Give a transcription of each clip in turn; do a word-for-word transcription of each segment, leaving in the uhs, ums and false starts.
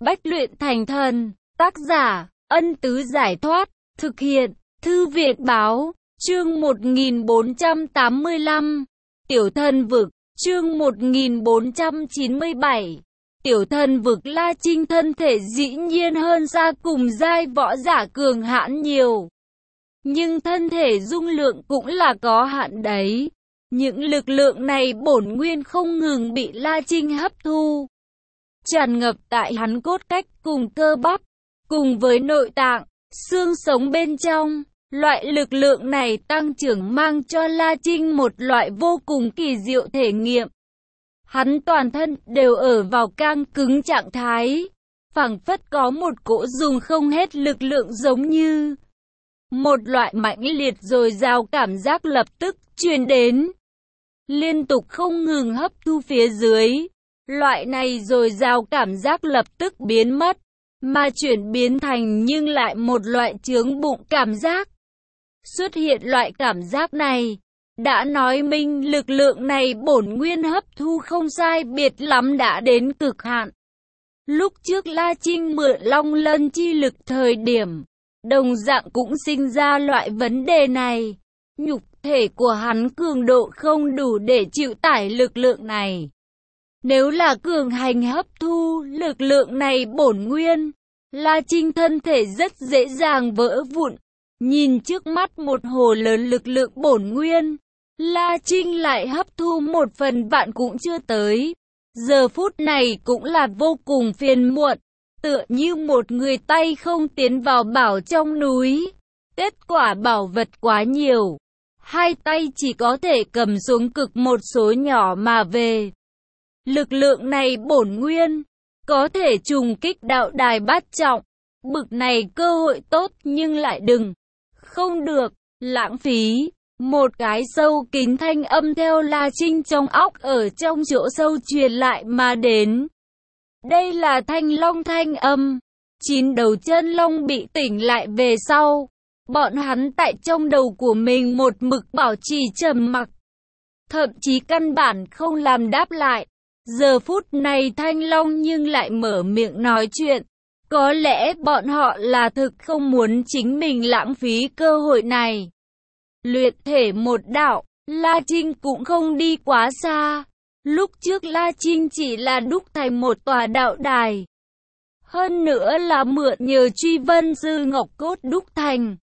Bách luyện thành thần, tác giả, Ân Tứ Giải Thoát, thực hiện, Thư viện Báo, chương một nghìn bốn trăm tám mươi lăm, Tiểu Thần Vực, chương một nghìn bốn trăm chín mươi bảy, Tiểu Thần Vực. La Trinh thân thể dĩ nhiên hơn xa cùng giai võ giả cường hãn nhiều. Nhưng thân thể dung lượng cũng là có hạn đấy. Những lực lượng này bổn nguyên không ngừng bị La Trinh hấp thu, tràn ngập tại hắn cốt cách cùng cơ bắp, cùng với nội tạng, xương sống bên trong. Loại lực lượng này tăng trưởng mang cho La Trinh một loại vô cùng kỳ diệu thể nghiệm. Hắn toàn thân đều ở vào căng cứng trạng thái, phảng phất có một cỗ dùng không hết lực lượng, giống như một loại mãnh liệt dồi dào cảm giác lập tức truyền đến, liên tục không ngừng hấp thu phía dưới. Loại này dồi dào cảm giác lập tức biến mất, mà chuyển biến thành nhưng lại một loại chướng bụng cảm giác. Xuất hiện loại cảm giác này, đã nói minh lực lượng này bổn nguyên hấp thu không sai biệt lắm đã đến cực hạn. Lúc trước La Trinh mượn Long Lân chi lực thời điểm, đồng dạng cũng sinh ra loại vấn đề này. Nhục thể của hắn cường độ không đủ để chịu tải lực lượng này. Nếu là cường hành hấp thu lực lượng này bổn nguyên, La Trinh thân thể rất dễ dàng vỡ vụn. Nhìn trước mắt một hồ lớn lực lượng bổn nguyên, La Trinh lại hấp thu một phần vạn cũng chưa tới. Giờ phút này cũng là vô cùng phiền muộn, tựa như một người tay không tiến vào bảo trong núi. Kết quả bảo vật quá nhiều, hai tay chỉ có thể cầm xuống cực một số nhỏ mà về. Lực lượng này bổn nguyên, có thể trùng kích đạo đài bát trọng. Bực này cơ hội tốt nhưng lại đừng, không được, lãng phí. Một cái sâu kín thanh âm theo La Trinh trong óc ở trong chỗ sâu truyền lại mà đến. Đây là Thanh Long thanh âm. Chín đầu chân long bị tỉnh lại về sau, bọn hắn tại trong đầu của mình một mực bảo trì trầm mặc, thậm chí căn bản không làm đáp lại. Giờ phút này Thanh Long nhưng lại mở miệng nói chuyện. Có lẽ bọn họ là thực không muốn chính mình lãng phí cơ hội này. Luyện thể một đạo, La Trinh cũng không đi quá xa. Lúc trước La Trinh chỉ là đúc thành một tòa đạo đài, hơn nữa là mượn nhờ Truy Vân Sư Ngọc Cốt đúc thành.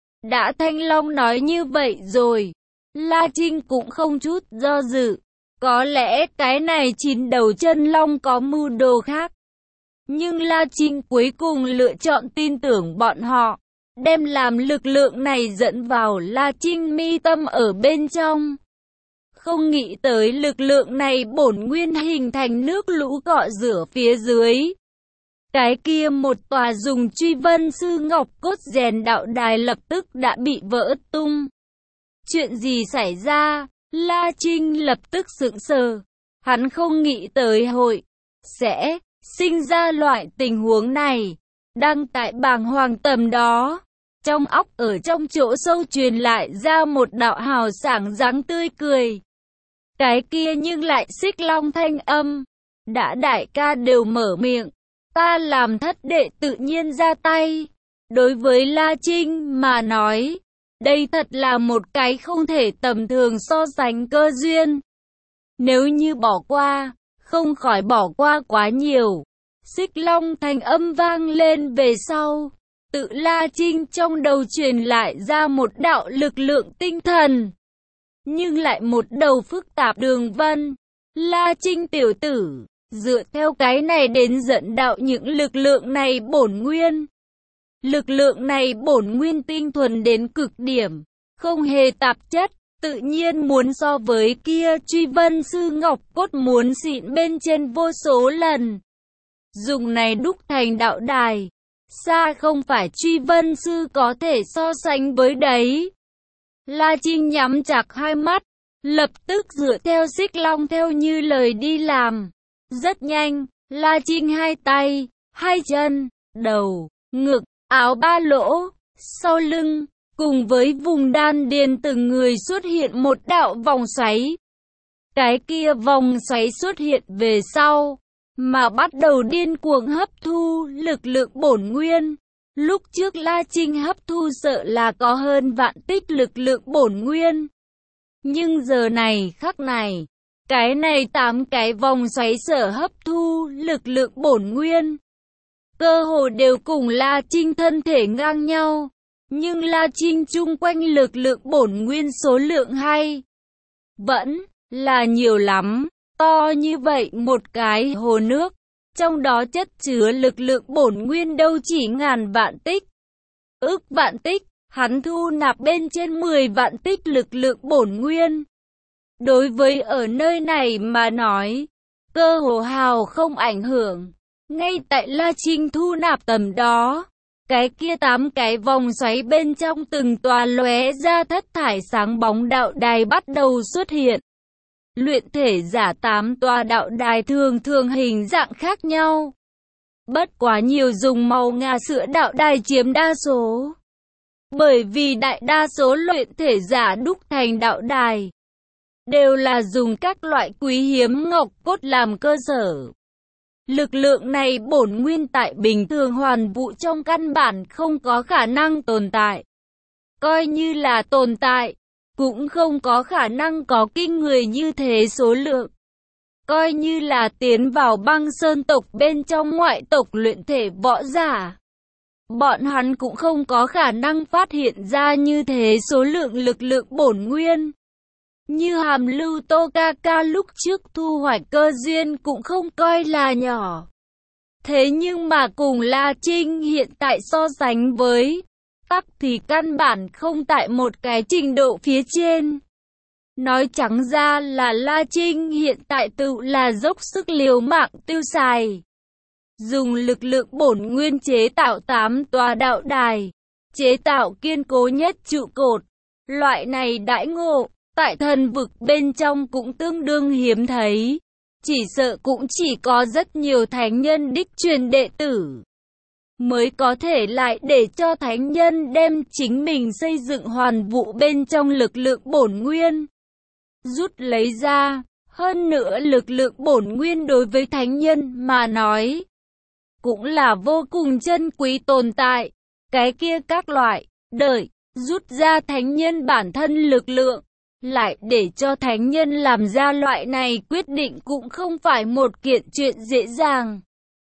Đã Thanh Long nói như vậy rồi, La Trinh cũng không chút do dự. Có lẽ cái này chín đầu chân long có mưu đồ khác. Nhưng La Trinh cuối cùng lựa chọn tin tưởng bọn họ, đem làm lực lượng này dẫn vào La Trinh mi tâm ở bên trong. Không nghĩ tới lực lượng này bổn nguyên hình thành nước lũ cọ rửa phía dưới. Cái kia một tòa dùng Truy Vân Sư Ngọc Cốt rèn đạo đài lập tức đã bị vỡ tung. Chuyện gì xảy ra? La Trinh lập tức sững sờ. Hắn không nghĩ tới hội sẽ sinh ra loại tình huống này. Đang tại bàng hoàng tầm đó, trong óc ở trong chỗ sâu truyền lại ra một đạo hào sảng dáng tươi cười. Cái kia nhưng lại Xích Long thanh âm. Đã đại ca đều mở miệng, ta làm thất đệ tự nhiên ra tay. Đối với La Trinh mà nói, đây thật là một cái không thể tầm thường so sánh cơ duyên. Nếu như bỏ qua, không khỏi bỏ qua quá nhiều. Xích Long thanh âm vang lên về sau, tự La Trinh trong đầu truyền lại ra một đạo lực lượng tinh thần, nhưng lại một đầu phức tạp đường vân. La Trinh tiểu tử, dựa theo cái này đến dẫn đạo những lực lượng này bổn nguyên. Lực lượng này bổn nguyên tinh thuần đến cực điểm, không hề tạp chất, tự nhiên muốn so với kia Truy Vân Sư Ngọc Cốt muốn xịn bên trên vô số lần. Dùng này đúc thành đạo đài, xa không phải Truy Vân Sư có thể so sánh với đấy. La Trinh nhắm chặt hai mắt, lập tức dựa theo Xích Long theo như lời đi làm. Rất nhanh, La Trinh hai tay, hai chân, đầu, ngực, áo ba lỗ, sau lưng, cùng với vùng đan điền từng người xuất hiện một đạo vòng xoáy. Cái kia vòng xoáy xuất hiện về sau, mà bắt đầu điên cuồng hấp thu lực lượng bổn nguyên. Lúc trước La Trinh hấp thu sợ là có hơn vạn tích lực lượng bổn nguyên. Nhưng giờ này khắc này, cái này tám cái vòng xoáy sở hấp thu lực lượng bổn nguyên, cơ hồ đều cùng La Trinh thân thể ngang nhau. Nhưng La Trinh chung quanh lực lượng bổn nguyên số lượng hay vẫn là nhiều lắm. To như vậy một cái hồ nước, trong đó chất chứa lực lượng bổn nguyên đâu chỉ ngàn vạn tích, ức vạn tích, hắn thu nạp bên trên mười vạn tích lực lượng bổn nguyên. Đối với ở nơi này mà nói, cơ hồ hào không ảnh hưởng. Ngay tại La Trinh thu nạp tầm đó, cái kia tám cái vòng xoáy bên trong từng tòa lóe ra thất thải sáng bóng đạo đài bắt đầu xuất hiện. Luyện thể giả tám tòa đạo đài thường thường hình dạng khác nhau. Bất quá nhiều dùng màu ngà sữa đạo đài chiếm đa số. Bởi vì đại đa số luyện thể giả đúc thành đạo đài đều là dùng các loại quý hiếm ngọc cốt làm cơ sở. Lực lượng này bổn nguyên tại bình thường hoàn vũ trong căn bản không có khả năng tồn tại. Coi như là tồn tại, cũng không có khả năng có kinh người như thế số lượng. Coi như là tiến vào băng sơn tộc bên trong ngoại tộc luyện thể võ giả, bọn hắn cũng không có khả năng phát hiện ra như thế số lượng lực lượng bổn nguyên. Như Hàm Lưu Tô ca ca lúc trước thu hoạch cơ duyên cũng không coi là nhỏ. Thế nhưng mà cùng La Trinh hiện tại so sánh với tắc thì căn bản không tại một cái trình độ phía trên. Nói trắng ra là La Trinh hiện tại tự là dốc sức liều mạng tiêu xài. Dùng lực lượng bổn nguyên chế tạo tám tòa đạo đài, chế tạo kiên cố nhất trụ cột. Loại này đãi ngộ, tại thần vực bên trong cũng tương đương hiếm thấy. Chỉ sợ cũng chỉ có rất nhiều thánh nhân đích truyền đệ tử mới có thể lại để cho thánh nhân đem chính mình xây dựng hoàn vũ bên trong lực lượng bổn nguyên rút lấy ra. Hơn nữa lực lượng bổn nguyên đối với thánh nhân mà nói cũng là vô cùng chân quý tồn tại. Cái kia các loại đợi rút ra thánh nhân bản thân lực lượng, lại để cho thánh nhân làm ra loại này quyết định cũng không phải một kiện chuyện dễ dàng.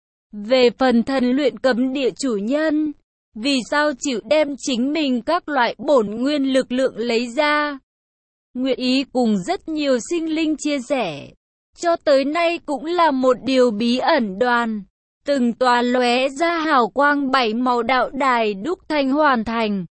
Về phần thần luyện cấm địa chủ nhân, vì sao chịu đem chính mình các loại bổn nguyên lực lượng lấy ra, nguyện ý cùng rất nhiều sinh linh chia sẻ, cho tới nay cũng là một điều bí ẩn đoàn. Từng tòa lóe ra hào quang bảy màu đạo đài đúc thành hoàn thành.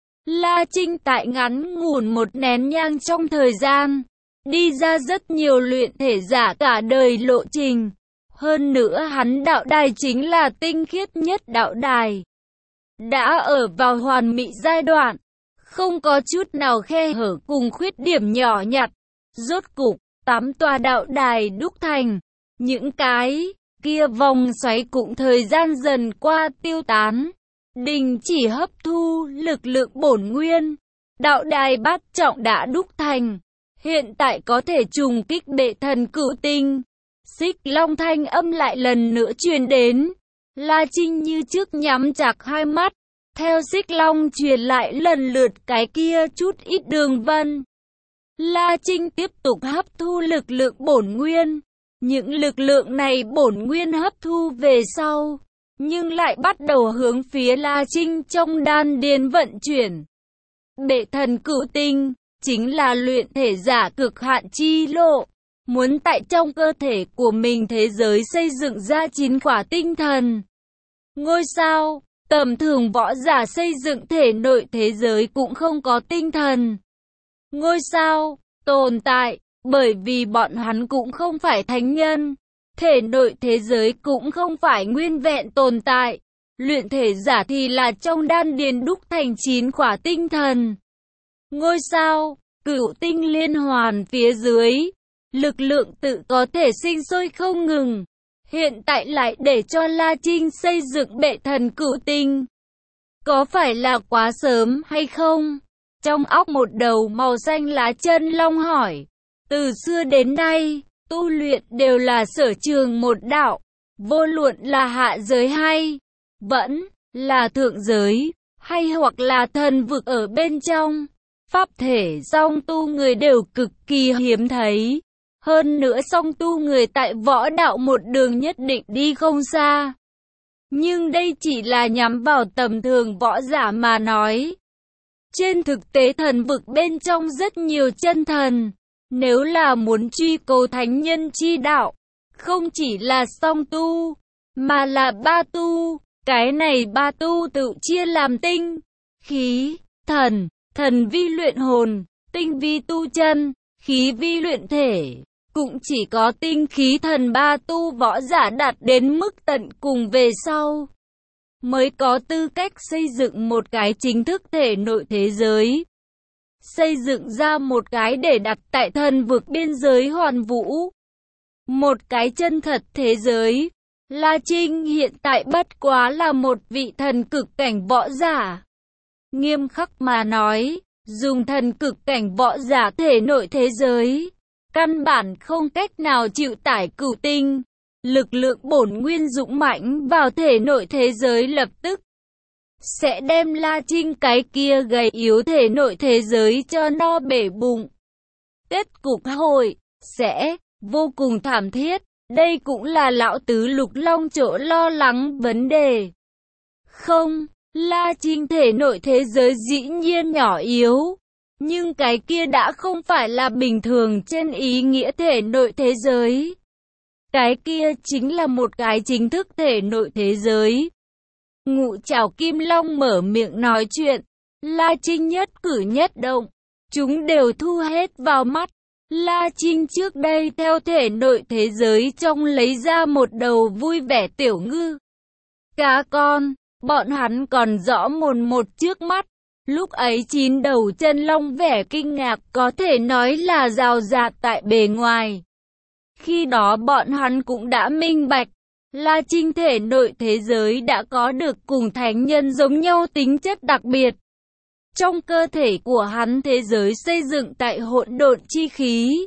La Trinh tại ngắn ngủn một nén nhang trong thời gian, đi ra rất nhiều luyện thể giả cả đời lộ trình. Hơn nữa hắn đạo đài chính là tinh khiết nhất đạo đài. Đã ở vào hoàn mỹ giai đoạn, không có chút nào khe hở cùng khuyết điểm nhỏ nhặt. Rốt cục, tám tòa đạo đài đúc thành, những cái kia vòng xoáy cũng thời gian dần qua tiêu tán. Đình chỉ hấp thu lực lượng bổn nguyên, đạo đài bát trọng đã đúc thành, hiện tại có thể trùng kích bệ thần cửu tinh. Xích Long thanh âm lại lần nữa truyền đến. La Trinh như trước nhắm chặt hai mắt, theo Xích Long truyền lại lần lượt cái kia chút ít đường vân. La Trinh tiếp tục hấp thu lực lượng bổn nguyên. Những lực lượng này bổn nguyên hấp thu về sau, nhưng lại bắt đầu hướng phía La Trinh trong đan điền vận chuyển. Bệ thần cửu tinh chính là luyện thể giả cực hạn chi lộ, muốn tại trong cơ thể của mình thế giới xây dựng ra chín quả tinh thần ngôi sao. Tầm thường võ giả xây dựng thể nội thế giới cũng không có tinh thần ngôi sao tồn tại, bởi vì bọn hắn cũng không phải thánh nhân. Thể nội thế giới cũng không phải nguyên vẹn tồn tại. Luyện thể giả thì là trong đan điền đúc thành chín quả tinh thần ngôi sao, cửu tinh liên hoàn phía dưới. Lực lượng tự có thể sinh sôi không ngừng. Hiện tại lại để cho La Trinh xây dựng bệ thần cửu tinh, có phải là quá sớm hay không? Trong óc một đầu màu xanh lá chân long hỏi. Từ xưa đến nay, tu luyện đều là sở trường một đạo. vô luận là hạ giới hay vẫn là thượng giới, hay hoặc là thần vực ở bên trong, pháp thể song tu người đều cực kỳ hiếm thấy. Hơn nữa song tu người tại võ đạo một đường nhất định đi không xa. Nhưng đây chỉ là nhắm vào tầm thường võ giả mà nói. Trên thực tế thần vực bên trong rất nhiều chân thần. Nếu là muốn truy cầu thánh nhân chi đạo, không chỉ là song tu, mà là ba tu. Cái này ba tu tự chia làm tinh, khí, thần. Thần vi luyện hồn, tinh vi tu chân, khí vi luyện thể. Cũng chỉ có tinh khí thần ba tu võ giả đạt đến mức tận cùng về sau, mới có tư cách xây dựng một cái chính thức thể nội thế giới. Xây dựng ra một cái để đặt tại thần vực biên giới hoàn vũ. Một cái chân thật thế giới. La Trinh hiện tại bất quá là một vị thần cực cảnh võ giả. Nghiêm khắc mà nói, dùng thần cực cảnh võ giả thể nội thế giới, căn bản không cách nào chịu tải cửu tinh. Lực lượng bổn nguyên dũng mãnh vào thể nội thế giới lập tức sẽ đem La Trinh cái kia gầy yếu thể nội thế giới cho no bể bụng. Kết cục hội sẽ vô cùng thảm thiết. Đây cũng là lão tứ Lục Long chỗ lo lắng vấn đề. Không, La Trinh thể nội thế giới dĩ nhiên nhỏ yếu, nhưng cái kia đã không phải là bình thường trên ý nghĩa thể nội thế giới. Cái kia chính là một cái chính thức thể nội thế giới. Ngũ Trảo Kim Long mở miệng nói chuyện, La Trinh nhất cử nhất động, chúng đều thu hết vào mắt. La Trinh trước đây theo thể nội thế giới trong lấy ra một đầu vui vẻ tiểu ngư. Cá con, bọn hắn còn rõ mồn một trước mắt. Lúc ấy chín đầu chân long vẻ kinh ngạc có thể nói là rào rạt tại bề ngoài. Khi đó bọn hắn cũng đã minh bạch, La Trinh thể nội thế giới đã có được cùng thánh nhân giống nhau tính chất đặc biệt. Trong cơ thể của hắn thế giới xây dựng tại hỗn độn chi khí.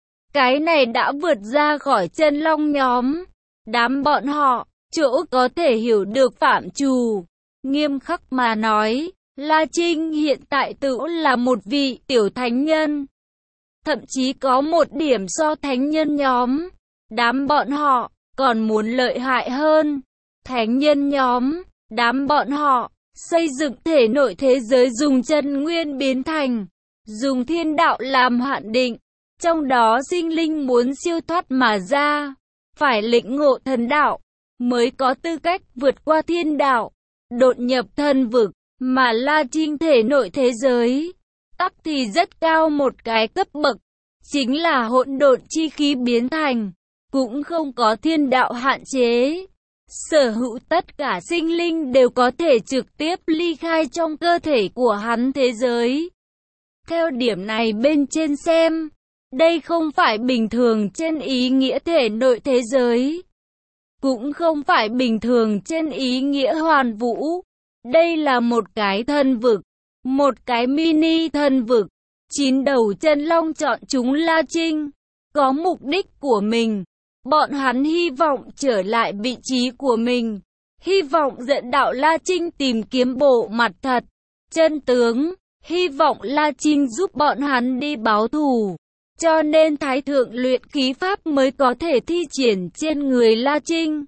Cái này đã vượt ra khỏi chân long nhóm. Đám bọn họ, chỗ có thể hiểu được phạm trù. Nghiêm khắc mà nói, La Trinh hiện tại tự là một vị tiểu thánh nhân. Thậm chí có một điểm so thánh nhân nhóm. Đám bọn họ còn muốn lợi hại hơn. Thánh nhân nhóm, đám bọn họ xây dựng thể nội thế giới dùng chân nguyên biến thành, dùng thiên đạo làm hạn định. Trong đó sinh linh muốn siêu thoát mà ra, phải lĩnh ngộ thần đạo, mới có tư cách vượt qua thiên đạo, đột nhập thần vực. Mà La Trinh thể nội thế giới, tắc thì rất cao một cái cấp bậc, chính là hỗn độn chi khí biến thành, cũng không có thiên đạo hạn chế. Sở hữu tất cả sinh linh đều có thể trực tiếp ly khai trong cơ thể của hắn thế giới. Theo điểm này bên trên xem, đây không phải bình thường trên ý nghĩa thể nội thế giới, cũng không phải bình thường trên ý nghĩa hoàn vũ. Đây là một cái thần vực, một cái mini thần vực. Chín đầu chân long chọn chúng La Trinh, có mục đích của mình. Bọn hắn hy vọng trở lại vị trí của mình, hy vọng dẫn đạo La Trinh tìm kiếm bộ mặt thật, chân tướng, hy vọng La Trinh giúp bọn hắn đi báo thù. Cho nên Thái Thượng luyện khí pháp mới có thể thi triển trên người La Trinh,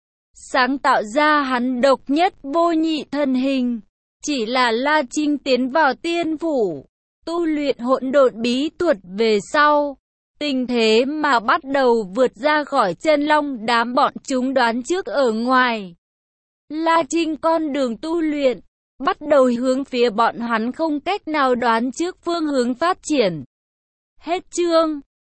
sáng tạo ra hắn độc nhất vô nhị thân hình. Chỉ là La Trinh tiến vào tiên phủ, tu luyện hỗn độn bí thuật về sau, tình thế mà bắt đầu vượt ra khỏi chân long đám bọn chúng đoán trước ở ngoài. La Trinh con đường tu luyện, bắt đầu hướng phía bọn hắn không cách nào đoán trước phương hướng phát triển. Hết chương.